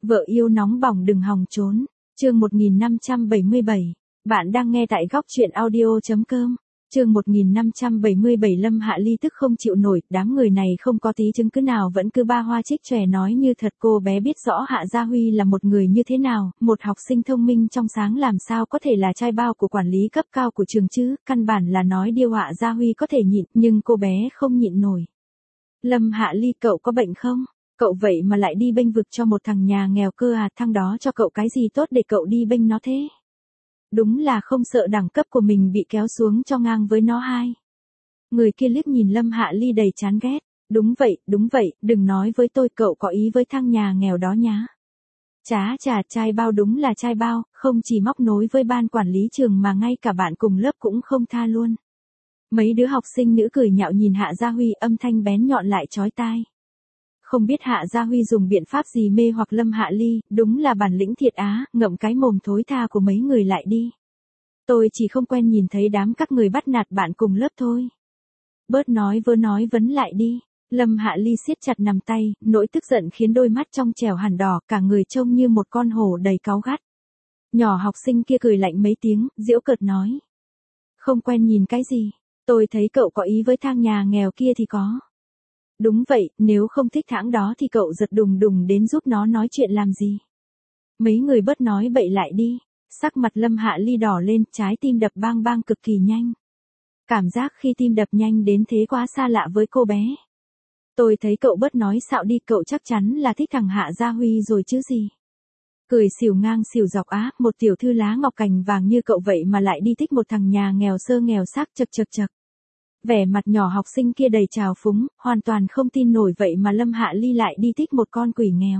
Vợ yêu nóng bỏng đừng hòng trốn. Chương 1577. Bạn đang nghe tại góc truyện audio.com. Chương 1577 Lâm Hạ Ly tức không chịu nổi, đám người này không có tí chứng cứ nào vẫn cứ ba hoa trích chòe nói như thật. Cô bé biết rõ Hạ Gia Huy là một người như thế nào, một học sinh thông minh trong sáng làm sao có thể là trai bao của quản lý cấp cao của trường chứ, căn bản là nói điêu. Hạ Gia Huy có thể nhịn, nhưng cô bé không nhịn nổi. Lâm Hạ Ly, cậu có bệnh không? Cậu vậy mà lại đi bênh vực cho một thằng nhà nghèo cơ à, thằng đó cho cậu cái gì tốt để cậu đi bênh nó thế? Đúng là không sợ đẳng cấp của mình bị kéo xuống cho ngang với nó hai. Người kia liếc nhìn Lâm Hạ Ly đầy chán ghét. Đúng vậy, đừng nói với tôi cậu có ý với thằng nhà nghèo đó nhá. Chà, trai bao đúng là trai bao, không chỉ móc nối với ban quản lý trường mà ngay cả bạn cùng lớp cũng không tha luôn. Mấy đứa học sinh nữ cười nhạo nhìn Hạ Gia Huy, âm thanh bén nhọn lại chói tai. Không biết Hạ Gia Huy dùng biện pháp gì mê hoặc Lâm Hạ Ly, đúng là bản lĩnh thiệt á, ngậm cái mồm thối tha của mấy người lại đi. Tôi chỉ không quen nhìn thấy đám các người bắt nạt bạn cùng lớp thôi. Bớt nói vấn lại đi. Lâm Hạ Ly siết chặt nắm tay, nỗi tức giận khiến đôi mắt trong trẻo hẳn đỏ, cả người trông như một con hổ đầy cáu gắt. Nhỏ học sinh kia cười lạnh mấy tiếng, giễu cợt nói. Không quen nhìn cái gì, tôi thấy cậu có ý với thằng nhà nghèo kia thì có. Đúng vậy, nếu không thích thằng đó thì cậu giật đùng đùng đến giúp nó nói chuyện làm gì. Mấy người bớt nói bậy lại đi. Sắc mặt Lâm Hạ Ly đỏ lên, trái tim đập bang bang cực kỳ nhanh. Cảm giác khi tim đập nhanh đến thế quá xa lạ với cô bé. Tôi thấy cậu bớt nói xạo đi, cậu chắc chắn là thích thằng Hạ Gia Huy rồi chứ gì. Cười xỉu ngang xỉu dọc á, một tiểu thư lá ngọc cành vàng như cậu vậy mà lại đi thích một thằng nhà nghèo sơ nghèo xác, chật. Vẻ mặt nhỏ học sinh kia đầy trào phúng, hoàn toàn không tin nổi vậy mà Lâm Hạ Ly lại đi thích một con quỷ nghèo.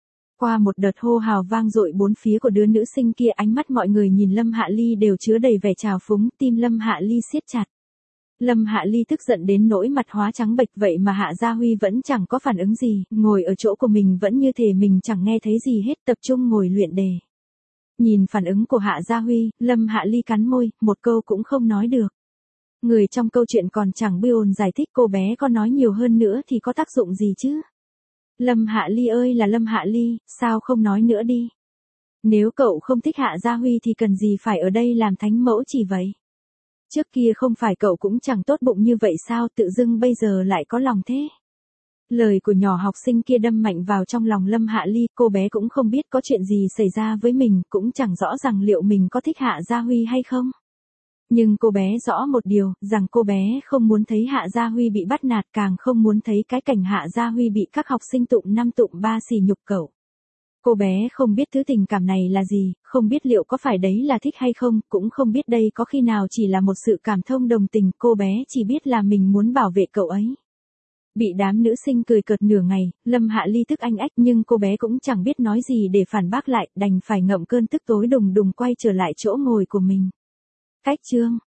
Qua một đợt hô hào vang dội bốn phía của đứa nữ sinh kia, ánh mắt mọi người nhìn Lâm Hạ Ly đều chứa đầy vẻ trào phúng, tim Lâm Hạ Ly siết chặt. Lâm Hạ Ly tức giận đến nỗi mặt hóa trắng bệch, vậy mà Hạ Gia Huy vẫn chẳng có phản ứng gì, ngồi ở chỗ của mình vẫn như thể mình chẳng nghe thấy gì hết, tập trung ngồi luyện đề. Nhìn phản ứng của Hạ Gia Huy, Lâm Hạ Ly cắn môi, một câu cũng không nói được. Người trong câu chuyện còn chẳng bi ồn giải thích, cô bé có nói nhiều hơn nữa thì có tác dụng gì chứ? Lâm Hạ Ly ơi là Lâm Hạ Ly, sao không nói nữa đi? Nếu cậu không thích Hạ Gia Huy thì cần gì phải ở đây làm thánh mẫu chỉ vậy? Trước kia không phải cậu cũng chẳng tốt bụng như vậy sao, tự dưng bây giờ lại có lòng thế? Lời của nhỏ học sinh kia đâm mạnh vào trong lòng Lâm Hạ Ly, cô bé cũng không biết có chuyện gì xảy ra với mình, cũng chẳng rõ rằng liệu mình có thích Hạ Gia Huy hay không. Nhưng cô bé rõ một điều, rằng cô bé không muốn thấy Hạ Gia Huy bị bắt nạt, càng không muốn thấy cái cảnh Hạ Gia Huy bị các học sinh tụng năm tụng ba sỉ nhục cậu. Cô bé không biết thứ tình cảm này là gì, không biết liệu có phải đấy là thích hay không, cũng không biết đây có khi nào chỉ là một sự cảm thông đồng tình, cô bé chỉ biết là mình muốn bảo vệ cậu ấy. Bị đám nữ sinh cười cợt nửa ngày, Lâm Hạ Ly tức anh ách, nhưng cô bé cũng chẳng biết nói gì để phản bác lại, đành phải ngậm cơn tức tối đùng đùng quay trở lại chỗ ngồi của mình. Cách chương